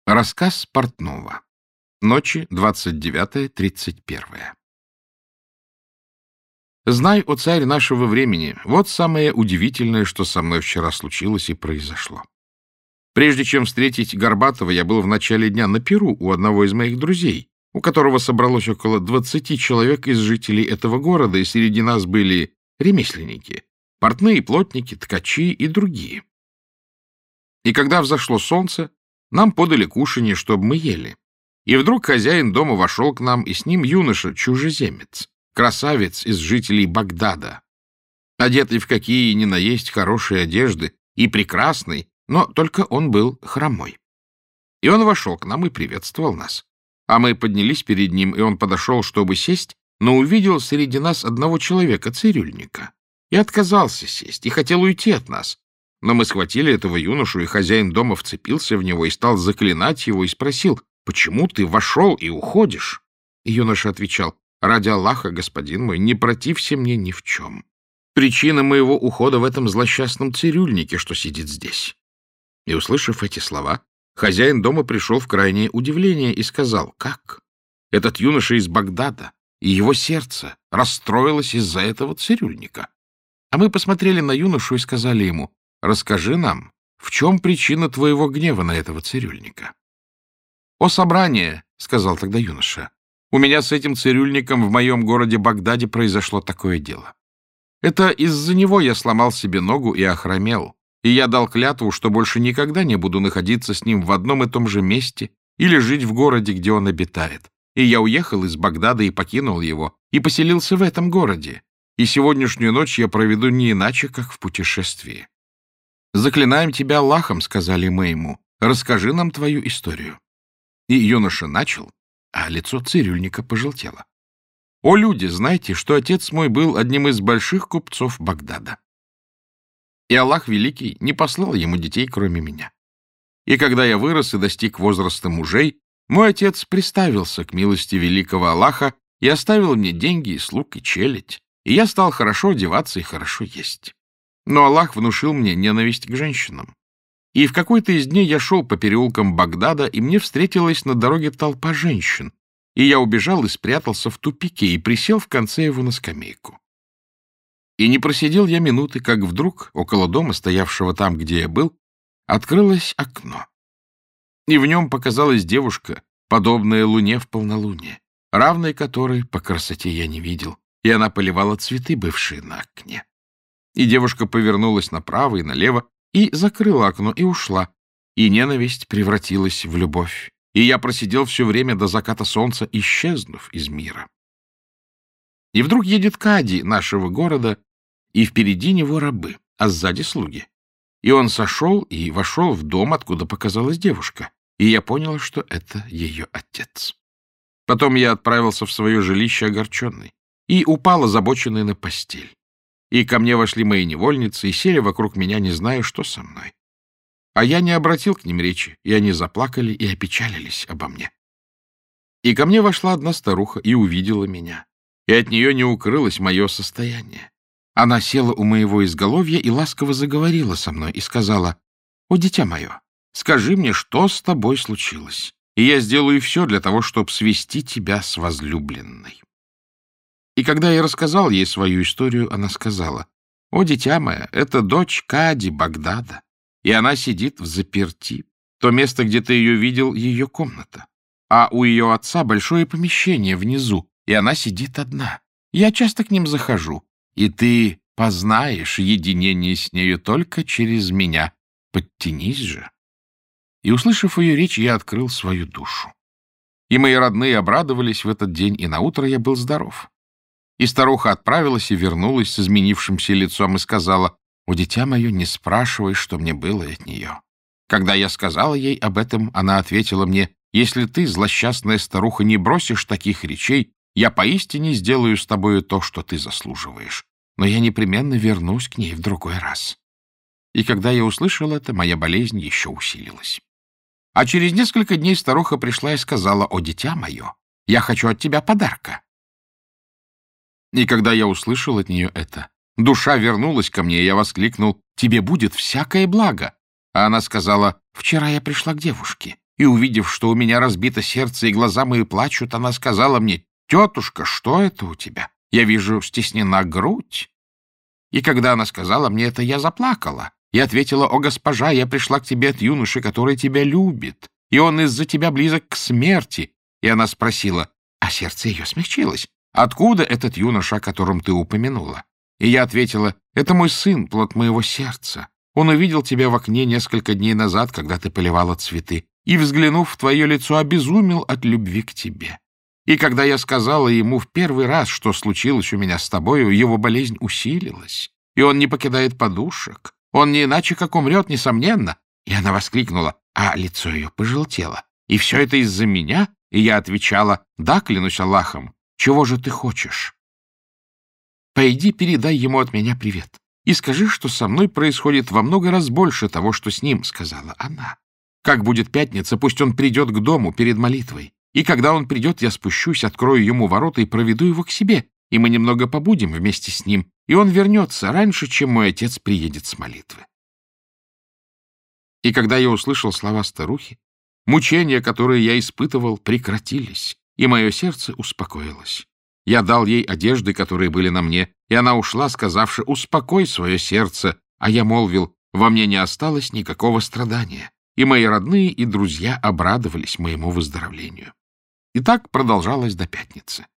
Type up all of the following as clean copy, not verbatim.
Рассказ портного. Ночи 29-31. Знай, о царь нашего времени, вот самое удивительное, что со мной вчера случилось и произошло. Прежде чем встретить Горбатова, я был в начале дня на пиру у одного из моих друзей, у которого собралось около 20 человек из жителей этого города, и среди нас были ремесленники, портные, плотники, ткачи и другие. И когда взошло солнце, нам подали кушанье, чтобы мы ели. И вдруг хозяин дома вошел к нам, и с ним юноша-чужеземец, красавец из жителей Багдада, одетый в какие ни наесть хорошие одежды, и прекрасный, но только он был хромой. И он вошел к нам и приветствовал нас. А мы поднялись перед ним, и он подошел, чтобы сесть, но увидел среди нас одного человека, цирюльника, и отказался сесть, и хотел уйти от нас. Но мы схватили этого юношу, и хозяин дома вцепился в него и стал заклинать его, и спросил: «Почему ты вошел и уходишь?» И юноша отвечал: «Ради Аллаха, господин мой, не протився мне ни в чем. Причина моего ухода в этом злосчастном цирюльнике, что сидит здесь». И, услышав эти слова, хозяин дома пришел в крайнее удивление и сказал: «Как? Этот юноша из Багдада, и его сердце расстроилось из-за этого цирюльника». А мы посмотрели на юношу и сказали ему: «Расскажи нам, в чем причина твоего гнева на этого цирюльника?» «О собрание, — сказал тогда юноша, — у меня с этим цирюльником в моем городе Багдаде произошло такое дело. Это из-за него я сломал себе ногу и охромел, и я дал клятву, что больше никогда не буду находиться с ним в одном и том же месте или жить в городе, где он обитает. И я уехал из Багдада и покинул его, и поселился в этом городе, и сегодняшнюю ночь я проведу не иначе, как в путешествии. «Заклинаем тебя Аллахом, — сказали мы ему, — расскажи нам твою историю». И юноша начал, а лицо цирюльника пожелтело. «О, люди, знайте, что отец мой был одним из больших купцов Багдада. И Аллах Великий не послал ему детей, кроме меня. И когда я вырос и достиг возраста мужей, мой отец приставился к милости великого Аллаха и оставил мне деньги, и слуг, и челядь, и я стал хорошо одеваться и хорошо есть. Но Аллах внушил мне ненависть к женщинам. И в какой-то из дней я шел по переулкам Багдада, и мне встретилась на дороге толпа женщин, и я убежал и спрятался в тупике и присел в конце его на скамейку. И не просидел я минуты, как вдруг, около дома, стоявшего там, где я был, открылось окно. И в нем показалась девушка, подобная луне в полнолуние, равной которой по красоте я не видел, и она поливала цветы, бывшие на окне. И девушка повернулась направо и налево, и закрыла окно, и ушла, и ненависть превратилась в любовь, и я просидел все время до заката солнца, исчезнув из мира. И вдруг едет кади нашего города, и впереди него рабы, а сзади слуги. И он сошел и вошел в дом, откуда показалась девушка, и я понял, что это ее отец. Потом я отправился в свое жилище огорченный, и упал озабоченный на постель. И ко мне вошли мои невольницы и сели вокруг меня, не зная, что со мной. А я не обратил к ним речи, и они заплакали и опечалились обо мне. И ко мне вошла одна старуха и увидела меня, и от нее не укрылось мое состояние. Она села у моего изголовья и ласково заговорила со мной и сказала: «О, дитя мое, скажи мне, что с тобой случилось, и я сделаю все для того, чтобы свести тебя с возлюбленной». И когда я рассказал ей свою историю, она сказала: «О, дитя мое, это дочь кади Багдада, и она сидит взаперти. То место, где ты ее видел, ее комната. А у ее отца большое помещение внизу, и она сидит одна. Я часто к ним захожу, и ты познаешь единение с нею только через меня. Подтянись же». И, услышав ее речь, я открыл свою душу. И мои родные обрадовались в этот день, и наутро я был здоров. И старуха отправилась и вернулась с изменившимся лицом и сказала: «О, дитя мое, не спрашивай, что мне было от нее». Когда я сказала ей об этом, она ответила мне: «Если ты, злосчастная старуха, не бросишь таких речей, я поистине сделаю с тобою то, что ты заслуживаешь. Но я непременно вернусь к ней в другой раз». И когда я услышал это, моя болезнь еще усилилась. А через несколько дней старуха пришла и сказала: «О, дитя мое, я хочу от тебя подарка». И когда я услышал от нее это, душа вернулась ко мне, и я воскликнул: «Тебе будет всякое благо». А она сказала: «Вчера я пришла к девушке, И, увидев, что у меня разбито сердце и глаза мои плачут, она сказала мне: «Тетушка, что это у тебя? Я вижу, стеснена грудь». И когда она сказала мне это, я заплакала. И ответила: «О, госпожа, я пришла к тебе от юноши, который тебя любит, и он из-за тебя близок к смерти». И она спросила, а сердце ее смягчилось: «Откуда этот юноша, о котором ты упомянула?» И я ответила: «Это мой сын, плод моего сердца. Он увидел тебя в окне несколько дней назад, когда ты поливала цветы, и, взглянув в твое лицо, обезумел от любви к тебе. И когда я сказала ему в первый раз, что случилось у меня с тобою, его болезнь усилилась, и он не покидает подушек. Он не иначе, как умрет, несомненно». И она воскликнула, а лицо ее пожелтело: «И все это из-за меня?» И я отвечала: «Да, клянусь Аллахом. Чего же ты хочешь?» «Пойди, передай ему от меня привет, и скажи, что со мной происходит во много раз больше того, что с ним», — сказала она. «Как будет пятница, пусть он придет к дому перед молитвой. И когда он придет, я спущусь, открою ему ворота и проведу его к себе, и мы немного побудем вместе с ним, и он вернется раньше, чем мой отец приедет с молитвы». И когда я услышал слова старухи, мучения, которые я испытывал, прекратились, и мое сердце успокоилось. Я дал ей одежды, которые были на мне, и она ушла, сказавши: «Успокой свое сердце», а я молвил: «Во мне не осталось никакого страдания», и мои родные и друзья обрадовались моему выздоровлению. И так продолжалось до пятницы.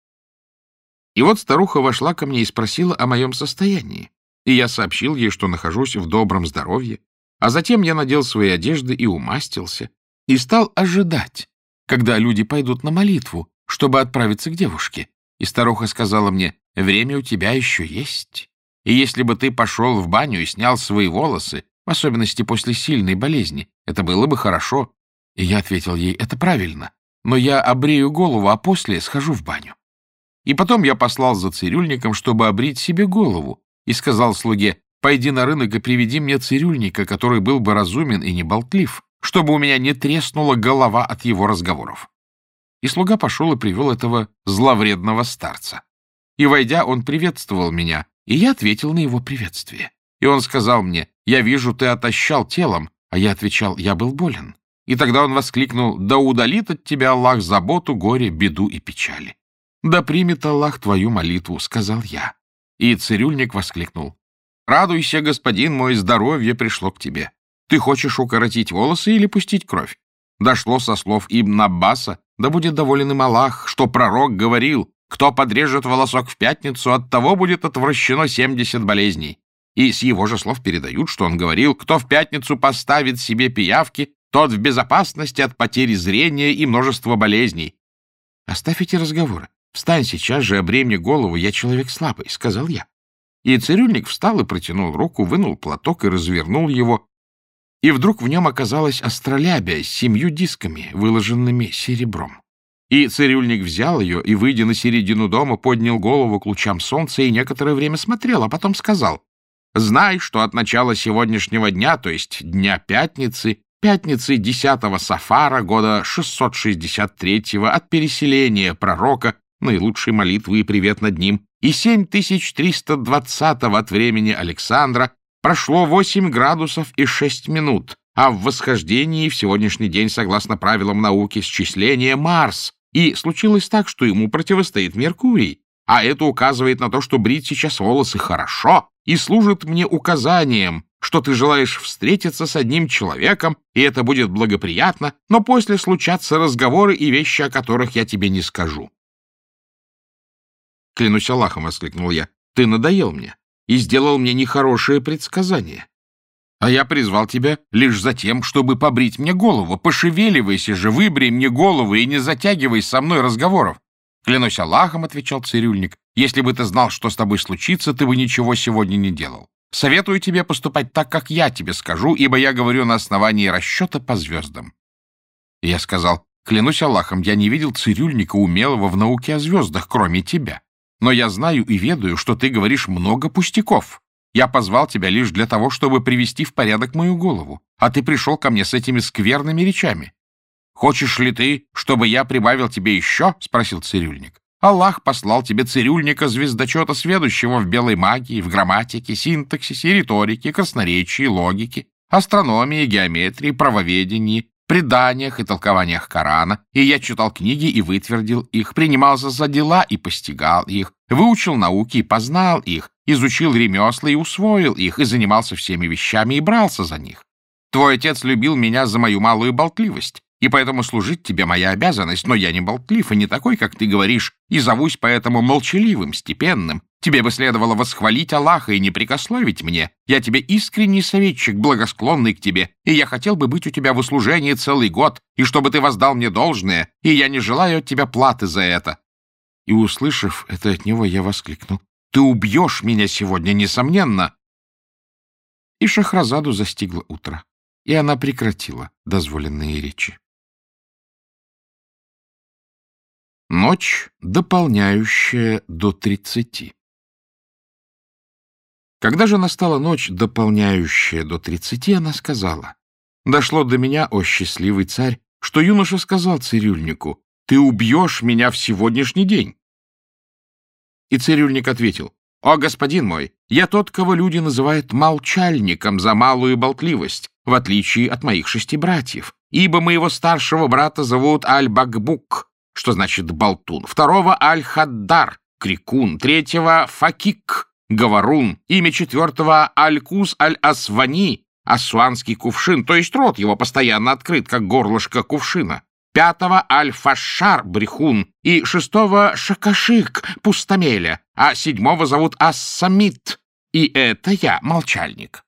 И вот старуха вошла ко мне и спросила о моем состоянии, и я сообщил ей, что нахожусь в добром здоровье, а затем я надел свои одежды и умастился, и стал ожидать, когда люди пойдут на молитву, чтобы отправиться к девушке. И старуха сказала мне: «Время у тебя еще есть, и если бы ты пошел в баню и снял свои волосы, в особенности после сильной болезни, это было бы хорошо». И я ответил ей: «Это правильно, но я обрею голову, а после схожу в баню». И потом я послал за цирюльником, чтобы обрить себе голову, и сказал слуге: «Пойди на рынок и приведи мне цирюльника, который был бы разумен и не болтлив, чтобы у меня не треснула голова от его разговоров». И слуга пошел и привел этого зловредного старца. И, войдя, он приветствовал меня, и я ответил на его приветствие. И он сказал мне: «Я вижу, ты отощал телом», а я отвечал: «Я был болен». И тогда он воскликнул: «Да удалит от тебя Аллах заботу, горе, беду и печали». «Да примет Аллах твою молитву», — сказал я. И цирюльник воскликнул: «Радуйся, господин мой, здоровье пришло к тебе. Ты хочешь укоротить волосы или пустить кровь?» Дошло со слов Ибн Аббаса, да будет доволен им Аллах, что пророк говорил: «Кто подрежет волосок в пятницу, от того будет отвращено 70 болезней». И с его же слов передают, что он говорил: «Кто в пятницу поставит себе пиявки, тот в безопасности от потери зрения и множества болезней». «Оставь эти разговоры. Встань сейчас же, обрей мне голову, я человек слабый», — сказал я. И цирюльник встал и протянул руку, вынул платок и развернул его, и вдруг в нем оказалась астролябия с 7 дисками, выложенными серебром. И цирюльник взял ее и, выйдя на середину дома, поднял голову к лучам солнца и некоторое время смотрел, а потом сказал: «Знай, что от начала сегодняшнего дня, то есть дня пятницы 10-го Сафара, года 663-го, от переселения пророка, наилучшей молитвы и привет над ним, и 7320-го от времени Александра, прошло 8 градусов и 6 минут, а в восхождении в сегодняшний день, согласно правилам науки счисления, Марс, и случилось так, что ему противостоит Меркурий, а это указывает на то, что брить сейчас волосы хорошо и служит мне указанием, что ты желаешь встретиться с одним человеком, и это будет благоприятно, но после случатся разговоры и вещи, о которых я тебе не скажу». «Клянусь Аллахом», — воскликнул я, — «ты надоел мне и сделал мне нехорошее предсказание. А я призвал тебя лишь за тем, чтобы побрить мне голову. Пошевеливайся же, выбрей мне голову и не затягивай со мной разговоров». «Клянусь Аллахом», — отвечал цирюльник, — «если бы ты знал, что с тобой случится, ты бы ничего сегодня не делал. Советую тебе поступать так, как я тебе скажу, ибо я говорю на основании расчета по звездам». И я сказал: «Клянусь Аллахом, я не видел цирюльника, умелого в науке о звездах, кроме тебя. Но я знаю и ведаю, что ты говоришь много пустяков. Я позвал тебя лишь для того, чтобы привести в порядок мою голову, а ты пришел ко мне с этими скверными речами. Хочешь ли ты, чтобы я прибавил тебе еще?» — спросил цирюльник. «Аллах послал тебе цирюльника, звездочета, сведущего в белой магии, в грамматике, синтаксисе, риторике, красноречии, логике, астрономии, геометрии, правоведении, преданиях и толкованиях Корана, и я читал книги и вытвердил их, принимался за дела и постигал их, выучил науки и познал их, изучил ремесла и усвоил их, и занимался всеми вещами и брался за них. Твой отец любил меня за мою малую болтливость, и поэтому служить тебе моя обязанность, но я не болтлив и не такой, как ты говоришь, и зовусь поэтому молчаливым, степенным. Тебе бы следовало восхвалить Аллаха и не прикословить мне. Я тебе искренний советчик, благосклонный к тебе, и я хотел бы быть у тебя в услужении целый год, и чтобы ты воздал мне должное, и я не желаю от тебя платы за это». И, услышав это от него, я воскликнул: «Ты убьешь меня сегодня, несомненно!» И Шахразаду застигло утро, и она прекратила дозволенные речи. Ночь, дополняющая до 30. Когда же настала ночь, дополняющая до 30, она сказала: «Дошло до меня, о счастливый царь, что юноша сказал цирюльнику: ты убьешь меня в сегодняшний день». И цирюльник ответил: «О, господин мой, я тот, кого люди называют молчальником за малую болтливость, в отличие от моих 6 братьев, ибо моего старшего брата зовут Аль-Бакбук, что значит болтун, второго Аль-Хаддар, крикун, третьего Факик, говорун, имя четвертого Аль-Кус Аль-Асвани, ассуанский кувшин, то есть рот его постоянно открыт, как горлышко кувшина, пятого Аль-Фашар, брехун, и 6-го Шакашик, пустомеля, а 7-го зовут Ас-Самит, и это я, молчальник».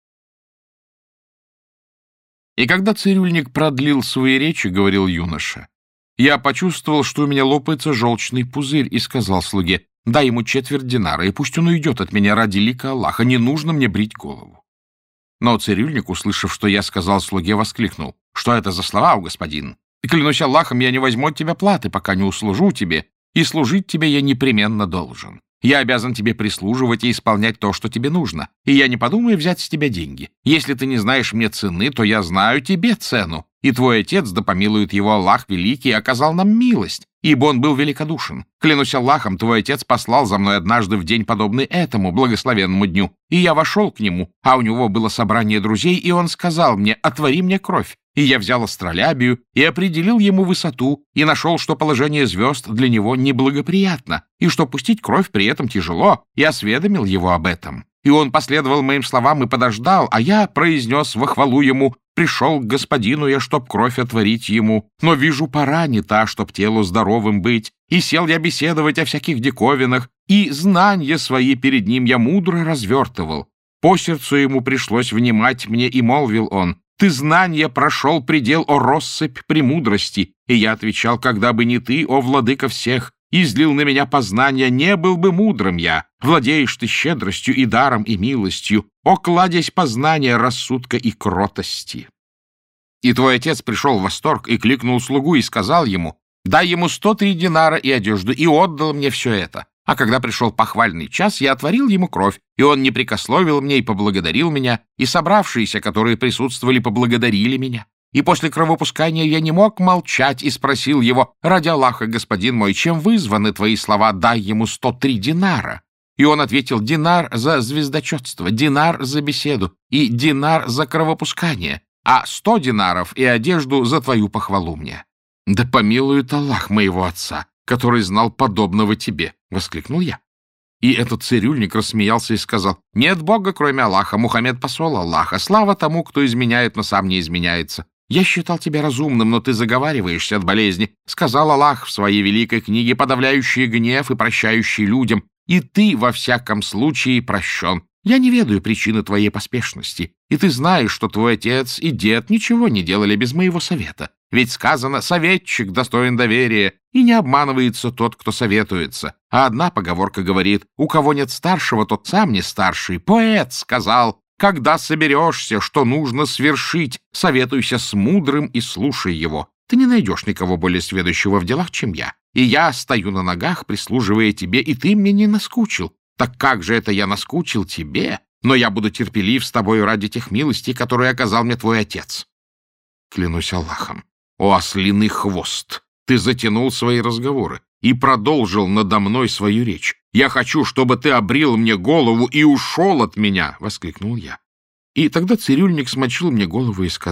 И когда цирюльник продлил свои речи, говорил юноша, я почувствовал, что у меня лопается желчный пузырь, и сказал слуге: дай ему 4 динара, и пусть он уйдет от меня ради лика Аллаха, не нужно мне брить голову. Но цирюльник, услышав, что я сказал слуге, воскликнул: что это за слова, о господин? И клянусь Аллахом, я не возьму от тебя платы, пока не услужу тебе, и служить тебе я непременно должен. Я обязан тебе прислуживать и исполнять то, что тебе нужно, и я не подумаю взять с тебя деньги. Если ты не знаешь мне цены, то я знаю тебе цену, и твой отец, да помилует его Аллах Великий, оказал нам милость, ибо он был великодушен. Клянусь Аллахом, твой отец послал за мной однажды в день, подобный этому благословенному дню, и я вошел к нему, а у него было собрание друзей, и он сказал мне: отвори мне кровь. И я взял астролябию и определил ему высоту, и нашел, что положение звезд для него неблагоприятно, и что пустить кровь при этом тяжело, и осведомил его об этом. И он последовал моим словам и подождал, а я произнес во хвалу ему: пришел к господину я, чтоб кровь отворить ему, но вижу, пора не та, чтоб телу здоровым быть. И сел я беседовать о всяких диковинах, и знания свои перед ним я мудро развертывал. По сердцу ему пришлось внимать мне, и молвил он: ты знания прошел предел, о россыпь премудрости. И я отвечал: когда бы не ты, о владыка всех, излил на меня познания, не был бы мудрым я. Владеешь ты щедростью и даром и милостью, о кладезь познания, рассудка и кротости. И твой отец пришел в восторг и кликнул слугу и сказал ему: дай ему 103 динара и одежду, и отдал мне все это. А когда пришел похвальный час, я отворил ему кровь, и он не прикословил мне и поблагодарил меня, и собравшиеся, которые присутствовали, поблагодарили меня. И после кровопускания я не мог молчать и спросил его: ради Аллаха, господин мой, чем вызваны твои слова «дай ему 103 динара»? И он ответил: динар за звездочетство, динар за беседу и динар за кровопускание, а 100 динаров и одежду за твою похвалу мне. Да помилует Аллах моего отца, который знал подобного тебе, — воскликнул я. И этот цирюльник рассмеялся и сказал: нет Бога, кроме Аллаха, Мухаммед посол Аллаха, слава тому, кто изменяет, но сам не изменяется. Я считал тебя разумным, но ты заговариваешься от болезни. Сказал Аллах в своей великой книге, подавляющий гнев и прощающий людям, и ты во всяком случае прощен. Я не ведаю причины твоей поспешности, и ты знаешь, что твой отец и дед ничего не делали без моего совета. Ведь сказано: советчик достоин доверия, и не обманывается тот, кто советуется. А одна поговорка говорит: у кого нет старшего, тот сам не старший. Поэт сказал: когда соберешься, что нужно свершить, советуйся с мудрым и слушай его. Ты не найдешь никого более сведущего в делах, чем я. И я стою на ногах, прислуживая тебе, и ты мне не наскучил. Так как же это я наскучил тебе? Но я буду терпелив с тобой ради тех милостей, которые оказал мне твой отец. Клянусь Аллахом, о ослиный хвост, ты затянул свои разговоры и продолжил надо мной свою речь. Я хочу, чтобы ты обрил мне голову и ушел от меня, — воскликнул я. И тогда цирюльник смочил мне голову и сказал: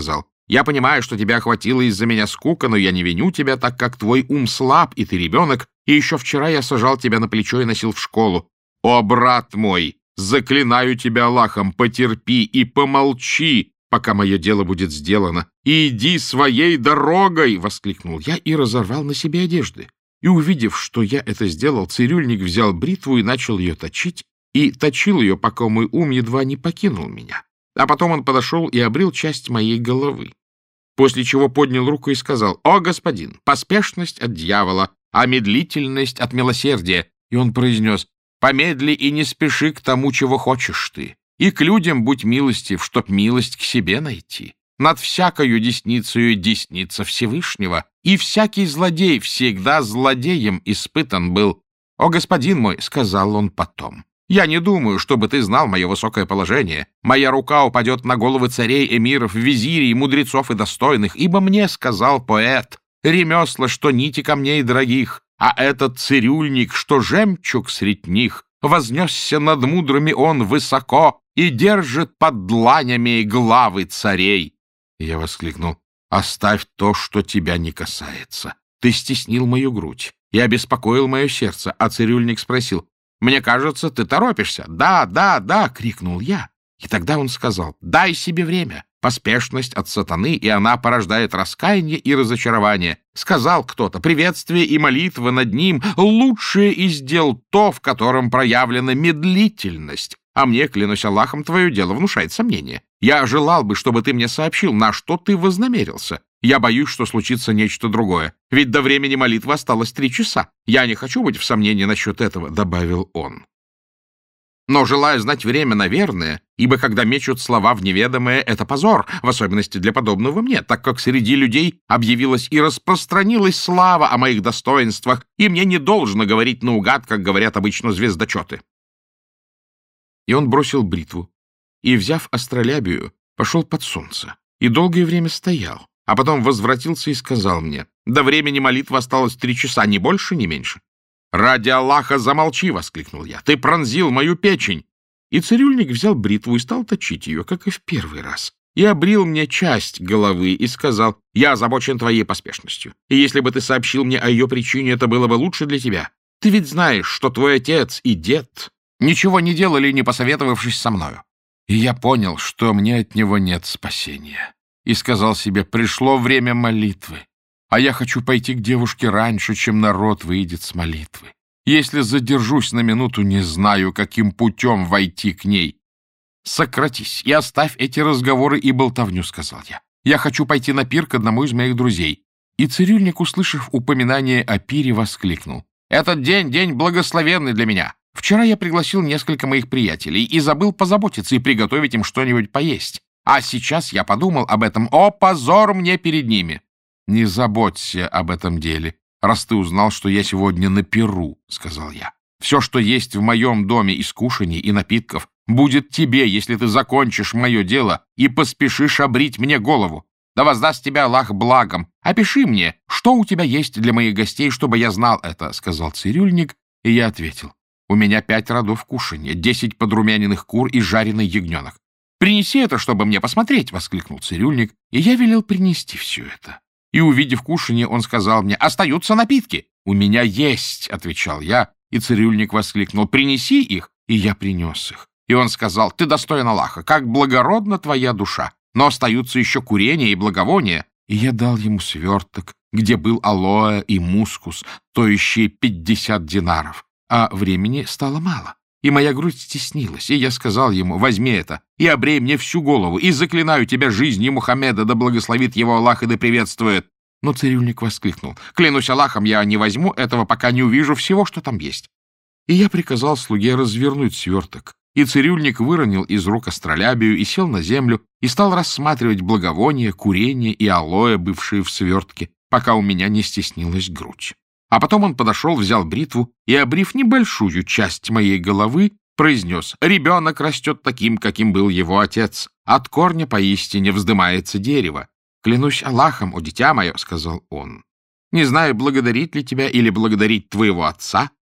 Я понимаю, что тебя охватила из-за меня скука, но я не виню тебя, так как твой ум слаб, и ты ребенок, и еще вчера я сажал тебя на плечо и носил в школу. О, брат мой, заклинаю тебя Аллахом, потерпи и помолчи, пока мое дело будет сделано. «Иди своей дорогой!» — воскликнул я и разорвал на себе одежды. И, увидев, что я это сделал, цирюльник взял бритву и начал ее точить, и точил ее, пока мой ум едва не покинул меня. А потом он подошел и обрил часть моей головы. После чего поднял руку и сказал: «О, господин, поспешность от дьявола, а медлительность от милосердия». И он произнес: «Помедли и не спеши к тому, чего хочешь ты, и к людям будь милостив, чтоб милость к себе найти. Над всякою десницею десница Всевышнего, и всякий злодей всегда злодеем испытан был. О, господин мой, — сказал он потом, — я не думаю, чтобы ты знал мое высокое положение. Моя рука упадет на головы царей, эмиров, визирей, мудрецов и достойных, ибо мне сказал поэт: ремесла, что нити камней дорогих, а этот цирюльник, что жемчуг средь них, вознесся над мудрыми он высоко и держит под дланями главы царей». И я воскликнул: «Оставь то, что тебя не касается. Ты стеснил мою грудь и обеспокоил мое сердце». А цирюльник спросил: «Мне кажется, ты торопишься». «Да, да, да!» — крикнул я. И тогда он сказал: «Дай себе время. Поспешность от сатаны, и она порождает раскаяние и разочарование». Сказал кто-то: «Приветствие и молитва над ним — лучшее из дел то, в котором проявлена медлительность». А мне, клянусь Аллахом, твое дело внушает сомнение. Я желал бы, чтобы ты мне сообщил, на что ты вознамерился. Я боюсь, что случится нечто другое. Ведь до времени молитвы осталось 3 часа. Я не хочу быть в сомнении насчет этого», — добавил он. «Но желаю знать время, наверное, ибо когда мечут слова в неведомое, это позор, в особенности для подобного мне, так как среди людей объявилась и распространилась слава о моих достоинствах, и мне не должно говорить наугад, как говорят обычно звездочеты». И он бросил бритву и, взяв астролябию, пошел под солнце и долгое время стоял, а потом возвратился и сказал мне: «До времени молитвы осталось 3 часа, ни больше, ни меньше». «Ради Аллаха замолчи!» — воскликнул я. «Ты пронзил мою печень!» И цирюльник взял бритву и стал точить ее, как и в первый раз, и обрил мне часть головы и сказал: «Я озабочен твоей поспешностью, и если бы ты сообщил мне о ее причине, это было бы лучше для тебя. Ты ведь знаешь, что твой отец и дед ничего не делали, не посоветовавшись со мною». И я понял, что мне от него нет спасения, и сказал себе: пришло время молитвы, а я хочу пойти к девушке раньше, чем народ выйдет с молитвы. Если задержусь на минуту, не знаю, каким путем войти к ней. «Сократись и оставь эти разговоры и болтовню», — сказал я. «Я хочу пойти на пир к одному из моих друзей». И цирюльник, услышав упоминание о пире, воскликнул: «Этот день — день благословенный для меня. Вчера я пригласил несколько моих приятелей и забыл позаботиться и приготовить им что-нибудь поесть. А сейчас я подумал об этом. О, позор мне перед ними!» «Не заботься об этом деле, раз ты узнал, что я сегодня на пиру», — сказал я. «Все, что есть в моем доме из кушаний и напитков, будет тебе, если ты закончишь мое дело и поспешишь обрить мне голову. Да воздаст тебя Аллах благом. Опиши мне, что у тебя есть для моих гостей, чтобы я знал это», — сказал цирюльник, и я ответил: «У меня 5 родов кушанья, 10 подрумяненных кур и жареный ягненок». «Принеси это, чтобы мне посмотреть», — воскликнул цирюльник, и я велел принести все это. И, увидев кушанье, он сказал мне: «Остаются напитки». «У меня есть», — отвечал я, и цирюльник воскликнул: «Принеси их», и я принес их. И он сказал: «Ты достоин Аллаха, как благородна твоя душа, но остаются еще курение и благовония». И я дал ему сверток, где был алоэ и мускус, стоящие 50 динаров. А времени стало мало, и моя грудь стеснилась, и я сказал ему: «Возьми это и обрей мне всю голову, и заклинаю тебя жизнью Мухаммеда, да благословит его Аллах и да приветствует». Но цирюльник воскликнул: «Клянусь Аллахом, я не возьму этого, пока не увижу всего, что там есть». И я приказал слуге развернуть сверток, и цирюльник выронил из рук астролябию и сел на землю и стал рассматривать благовония, курение и алоэ, бывшие в свертке, пока у меня не стеснилась грудь. А потом он подошел, взял бритву и, обрив небольшую часть моей головы, произнес: «Ребенок растет таким, каким был его отец. От корня поистине вздымается дерево. Клянусь Аллахом, о дитя мое, — сказал он, — не знаю, благодарить ли тебя или благодарить твоего отца.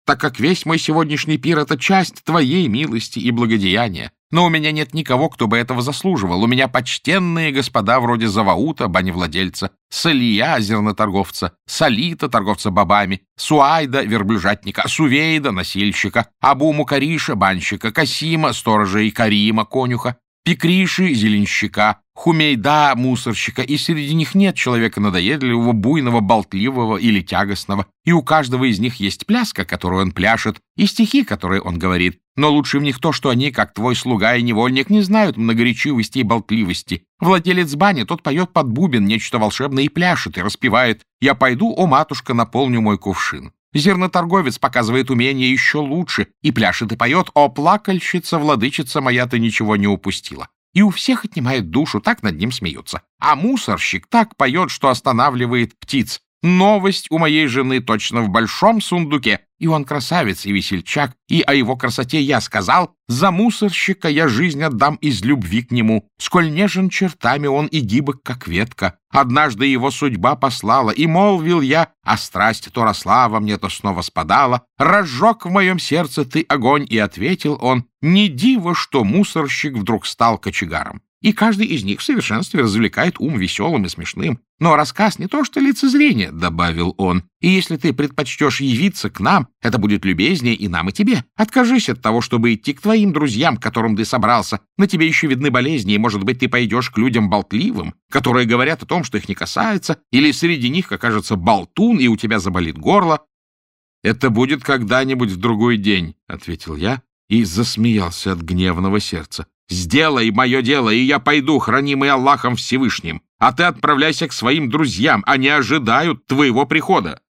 так как весь мой сегодняшний пир — это часть твоей милости и благодеяния. Но у меня нет никого, кто бы этого заслуживал. У меня почтенные господа вроде Заваута, баневладельца, Салия, зерноторговца, Салита, торговца бобами, Суайда, верблюжатника, Сувейда, носильщика, Абу Мукариша, банщика, Касима, сторожа и Карима, конюха, Пикриши, зеленщика, Хумейда, мусорщика, и среди них нет человека надоедливого, буйного, болтливого или тягостного, и у каждого из них есть пляска, которую он пляшет, и стихи, которые он говорит, но лучше в них то, что они, как твой слуга и невольник, не знают многоречивости и болтливости. Владелец бани, тот поет под бубен нечто волшебное и пляшет, и распевает: «Я пойду, о матушка, наполню мой кувшин». Зерноторговец показывает умение еще лучше и пляшет и поет: «О, плакальщица, владычица моя, ты ничего не упустила». И у всех отнимает душу, так над ним смеются. А мусорщик так поет, что останавливает птиц. Новость у моей жены точно в большом сундуке. И он красавец и весельчак, и о его красоте я сказал: за мусорщика я жизнь отдам из любви к нему. Сколь нежен чертами он и гибок, как ветка. Однажды его судьба послала, и молвил я, а страсть то росла во мне, то снова спадала. Разжег в моем сердце ты огонь, и ответил он: не диво, что мусорщик вдруг стал кочегаром. И каждый из них в совершенстве развлекает ум веселым и смешным. Но рассказ не то что лицезрение, — добавил он, — и если ты предпочтешь явиться к нам, это будет любезнее и нам, и тебе. Откажись от того, чтобы идти к твоим друзьям, к которым ты собрался. На тебе еще видны болезни, и, может быть, ты пойдешь к людям болтливым, которые говорят о том, что их не касается, или среди них окажется болтун, и у тебя заболит горло. — Это будет когда-нибудь в другой день, — ответил я и засмеялся от гневного сердца. «Сделай мое дело, и я пойду, хранимый Аллахом Всевышним, а ты отправляйся к своим друзьям, они ожидают твоего прихода».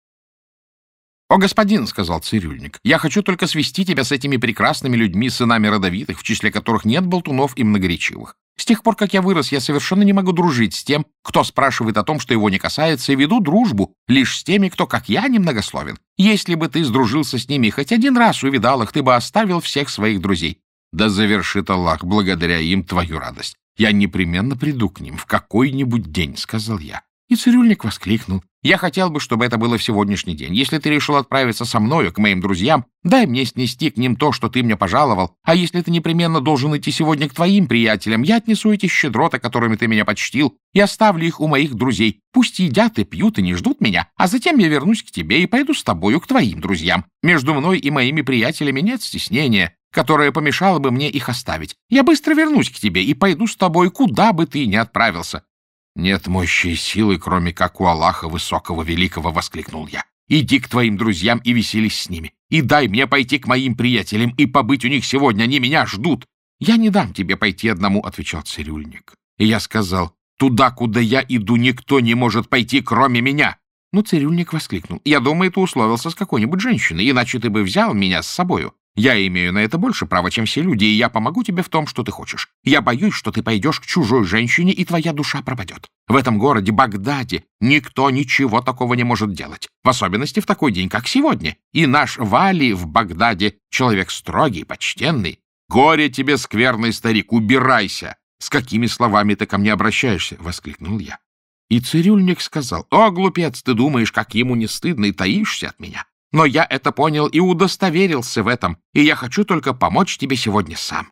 «О, господин, — сказал цирюльник, — я хочу только свести тебя с этими прекрасными людьми, сынами родовитых, в числе которых нет болтунов и многоречивых. С тех пор, как я вырос, я совершенно не могу дружить с тем, кто спрашивает о том, что его не касается, и веду дружбу лишь с теми, кто, как я, немногословен. Если бы ты сдружился с ними и хоть один раз увидал их, ты бы оставил всех своих друзей. Да завершит Аллах благодаря им твою радость. Я непременно приду к ним в какой-нибудь день, — сказал я. И цирюльник воскликнул: я хотел бы, чтобы это было в сегодняшний день. Если ты решил отправиться со мною к моим друзьям, дай мне снести к ним то, что ты мне пожаловал. А если ты непременно должен идти сегодня к твоим приятелям, я отнесу эти щедроты, которыми ты меня почтил, и оставлю их у моих друзей. Пусть едят и пьют и не ждут меня, а затем я вернусь к тебе и пойду с тобою к твоим друзьям. Между мной и моими приятелями нет стеснения, которое помешало бы мне их оставить. Я быстро вернусь к тебе и пойду с тобой, куда бы ты ни отправился». «Нет мощи и силы, кроме как у Аллаха Высокого Великого», — воскликнул я. «Иди к твоим друзьям и веселись с ними, и дай мне пойти к моим приятелям и побыть у них сегодня, они меня ждут». «Я не дам тебе пойти одному», — отвечал цирюльник. И я сказал: «Туда, куда я иду, никто не может пойти, кроме меня». Но цирюльник воскликнул: «Я думаю, ты условился с какой-нибудь женщиной, иначе ты бы взял меня с собою. Я имею на это больше права, чем все люди, и я помогу тебе в том, что ты хочешь. Я боюсь, что ты пойдешь к чужой женщине, и твоя душа пропадет. В этом городе, Багдаде, никто ничего такого не может делать, в особенности в такой день, как сегодня. И наш Вали в Багдаде человек строгий, почтенный. Горе тебе, скверный старик, убирайся! С какими словами ты ко мне обращаешься?» — воскликнул я. И цирюльник сказал: «О, глупец, ты думаешь, как ему не стыдно, и таишься от меня. Но я это понял и удостоверился в этом, и я хочу только помочь тебе сегодня сам».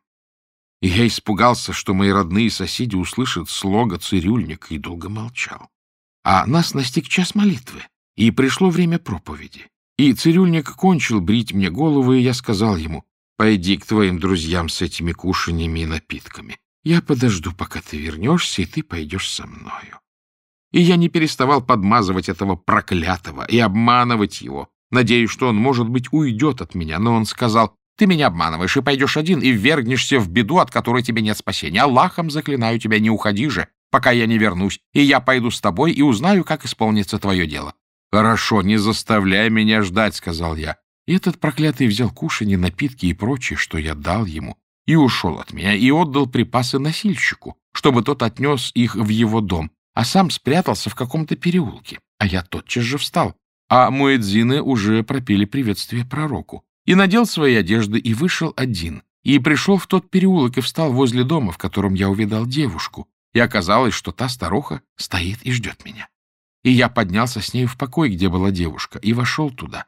И я испугался, что мои родные соседи услышат слога цирюльника, и долго молчал. А нас настиг час молитвы, и пришло время проповеди. И цирюльник кончил брить мне голову, и я сказал ему: «Пойди к твоим друзьям с этими кушаньями и напитками. Я подожду, пока ты вернешься, и ты пойдешь со мною». И я не переставал подмазывать этого проклятого и обманывать его, надеюсь, что он, может быть, уйдет от меня. Но он сказал: «Ты меня обманываешь и пойдешь один, и ввергнешься в беду, от которой тебе нет спасения. Аллахом заклинаю тебя, не уходи же, пока я не вернусь, и я пойду с тобой и узнаю, как исполнится твое дело». «Хорошо, не заставляй меня ждать», — сказал я. И этот проклятый взял кушанье, напитки и прочее, что я дал ему, и ушел от меня, и отдал припасы носильщику, чтобы тот отнес их в его дом, а сам спрятался в каком-то переулке. А я тотчас же встал, а муэдзины уже пропели приветствие пророку, и надел свои одежды, и вышел один, и пришел в тот переулок, и встал возле дома, в котором я увидал девушку, и оказалось, что та старуха стоит и ждет меня. И я поднялся с нею в покой, где была девушка, и вошел туда.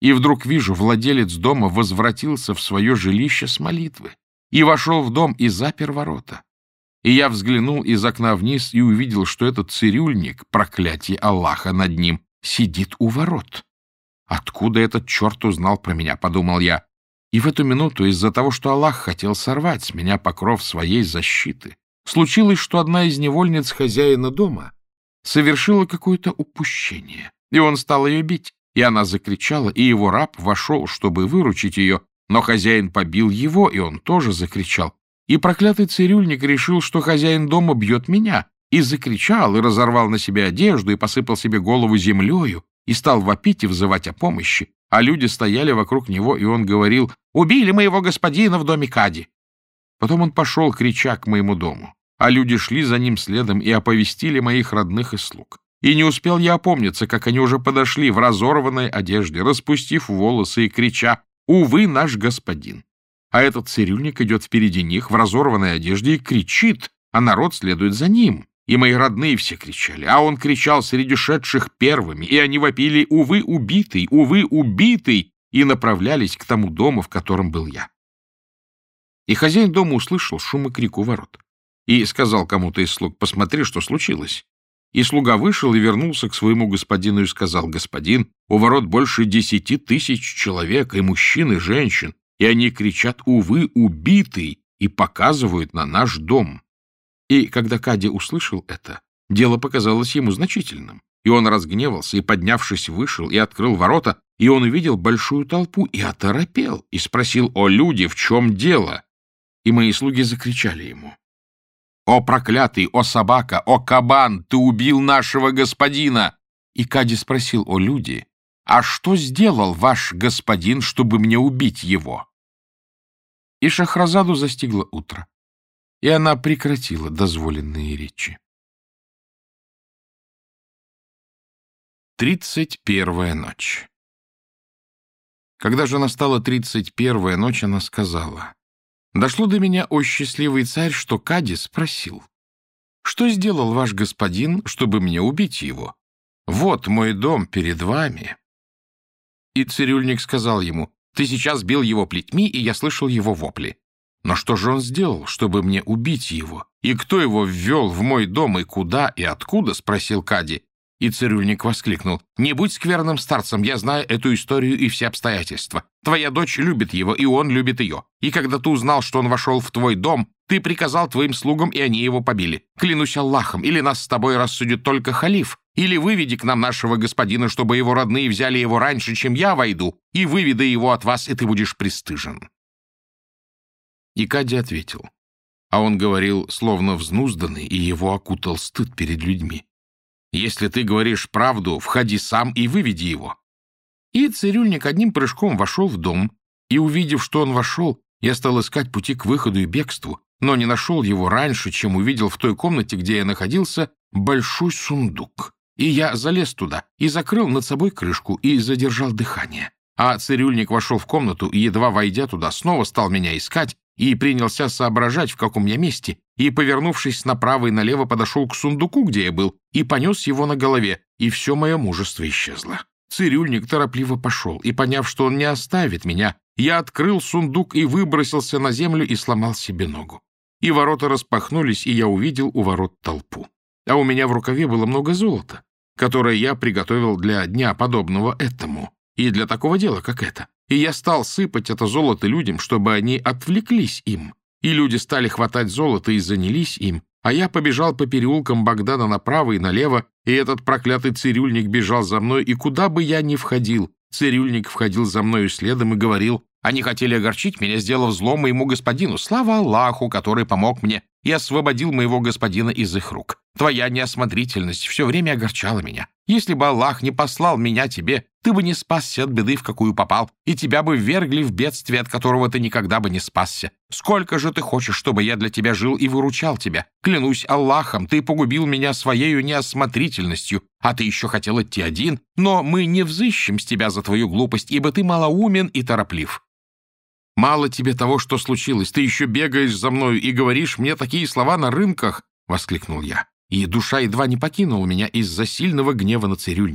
И вдруг вижу, владелец дома возвратился в свое жилище с молитвы и вошел в дом и запер ворота. И я взглянул из окна вниз и увидел, что этот цирюльник, проклятие Аллаха над ним, сидит у ворот. «Откуда этот черт узнал про меня?» — подумал я. И в эту минуту, из-за того, что Аллах хотел сорвать с меня покров своей защиты, случилось, что одна из невольниц хозяина дома совершила какое-то упущение, и он стал ее бить. И она закричала, и его раб вошел, чтобы выручить ее, но хозяин побил его, и он тоже закричал. И проклятый цирюльник решил, что хозяин дома бьет меня, и закричал, и разорвал на себе одежду, и посыпал себе голову землею, и стал вопить и взывать о помощи. А люди стояли вокруг него, и он говорил: «Убили моего господина в доме Кади». Потом он пошел, крича, к моему дому, а люди шли за ним следом и оповестили моих родных и слуг. И не успел я опомниться, как они уже подошли в разорванной одежде, распустив волосы и крича: «Увы, наш господин!» А этот цирюльник идет впереди них в разорванной одежде и кричит, а народ следует за ним. И мои родные все кричали, а он кричал среди шедших первыми, и они вопили: «Увы, убитый! Увы, убитый!» и направлялись к тому дому, в котором был я. И хозяин дома услышал шум и крик у ворот и сказал кому-то из слуг: «Посмотри, что случилось». И слуга вышел и вернулся к своему господину и сказал: «Господин, у ворот больше 10 000 человек, и мужчин, и женщин, и они кричат: увы, убитый, и показывают на наш дом». И когда Кади услышал это, дело показалось ему значительным, и он разгневался, и, поднявшись, вышел и открыл ворота, и он увидел большую толпу, и оторопел, и спросил: «О, люди, в чем дело?» И мои слуги закричали ему: «О, проклятый! О, собака! О, кабан! Ты убил нашего господина!» И Кади спросил: «О, люди, а что сделал ваш господин, чтобы мне убить его?» И Шахразаду застигло утро, и она прекратила дозволенные речи. 31-я ночь. Когда же настала 31-я ночь, она сказала: «Дошло до меня, о счастливый царь, что Кади спросил: что сделал ваш господин, чтобы мне убить его? Вот мой дом перед вами». И цирюльник сказал ему: «Ты сейчас бил его плетьми, и я слышал его вопли. Но что же он сделал, чтобы мне убить его? И кто его ввел в мой дом, и куда, и откуда?» — спросил Кади. И цирюльник воскликнул: «Не будь скверным старцем, я знаю эту историю и все обстоятельства. Твоя дочь любит его, и он любит ее. И когда ты узнал, что он вошел в твой дом, ты приказал твоим слугам, и они его побили. Клянусь Аллахом, или нас с тобой рассудит только халиф, или выведи к нам нашего господина, чтобы его родные взяли его раньше, чем я войду, и выведай его от вас, и ты будешь пристыжен». И Кади ответил, а он говорил, словно взнузданный, и его окутал стыд перед людьми: «Если ты говоришь правду, входи сам и выведи его». И цирюльник одним прыжком вошел в дом, и, увидев, что он вошел, я стал искать пути к выходу и бегству, но не нашел его раньше, чем увидел в той комнате, где я находился, большой сундук. И я залез туда и закрыл над собой крышку и задержал дыхание. А цирюльник вошел в комнату и, едва войдя туда, снова стал меня искать и принялся соображать, в каком я месте, и, повернувшись направо и налево, подошел к сундуку, где я был, и понес его на голове, и все мое мужество исчезло. Цирюльник торопливо пошел, и, поняв, что он не оставит меня, я открыл сундук и выбросился на землю и сломал себе ногу. И ворота распахнулись, и я увидел у ворот толпу. А у меня в рукаве было много золота, которое я приготовил для дня, подобного этому, и для такого дела, как это. И я стал сыпать это золото людям, чтобы они отвлеклись им. И люди стали хватать золото и занялись им, а я побежал по переулкам Багдада направо и налево, и этот проклятый цирюльник бежал за мной, и куда бы я ни входил, цирюльник входил за мною следом и говорил: «Они хотели огорчить меня, сделав зло моему господину. Слава Аллаху, который помог мне и освободил моего господина из их рук. Твоя неосмотрительность все время огорчала меня. Если бы Аллах не послал меня тебе, ты бы не спасся от беды, в какую попал, и тебя бы ввергли в бедствие, от которого ты никогда бы не спасся. Сколько же ты хочешь, чтобы я для тебя жил и выручал тебя? Клянусь Аллахом, ты погубил меня своею неосмотрительностью, а ты еще хотел идти один, но мы не взыщем с тебя за твою глупость, ибо ты малоумен и тороплив. Мало тебе того, что случилось, ты еще бегаешь за мною и говоришь мне такие слова на рынках!» — воскликнул я. И душа едва не покинула меня из-за сильного гнева на цирюльника.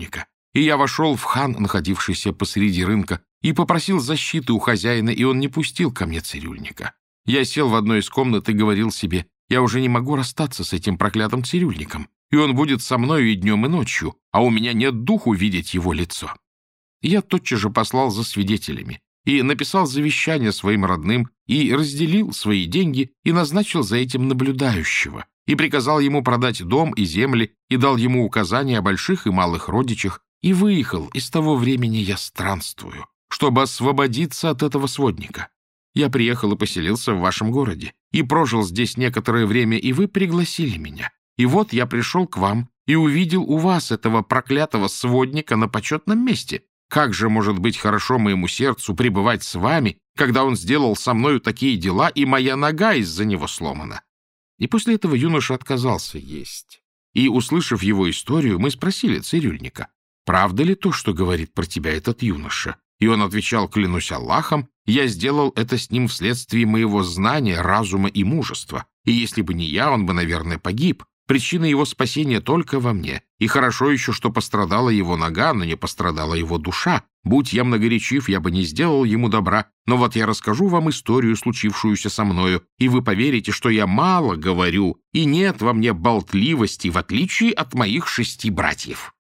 и я вошел в хан, находившийся посреди рынка, и попросил защиты у хозяина, и он не пустил ко мне цирюльника. Я сел в одной из комнат и говорил себе: я уже не могу расстаться с этим проклятым цирюльником, и он будет со мною и днем, и ночью, а у меня нет духу видеть его лицо. Я тотчас же послал за свидетелями и написал завещание своим родным, и разделил свои деньги, и назначил за этим наблюдающего, и приказал ему продать дом и земли, и дал ему указания о больших и малых родичах, и выехал, и с того времени я странствую, чтобы освободиться от этого сводника. Я приехал и поселился в вашем городе, и прожил здесь некоторое время, и вы пригласили меня. И вот я пришел к вам и увидел у вас этого проклятого сводника на почетном месте. Как же может быть хорошо моему сердцу пребывать с вами, когда он сделал со мною такие дела, и моя нога из-за него сломана?» И после этого юноша отказался есть. И, услышав его историю, мы спросили цирюльника: «Правда ли то, что говорит про тебя этот юноша?» И он отвечал: «Клянусь Аллахом, я сделал это с ним вследствие моего знания, разума и мужества. И если бы не я, он бы, наверное, погиб. Причина его спасения только во мне. И хорошо еще, что пострадала его нога, но не пострадала его душа. Будь я многоречив, я бы не сделал ему добра. Но вот я расскажу вам историю, случившуюся со мною, и вы поверите, что я мало говорю, и нет во мне болтливости, в отличие от моих 6 братьев».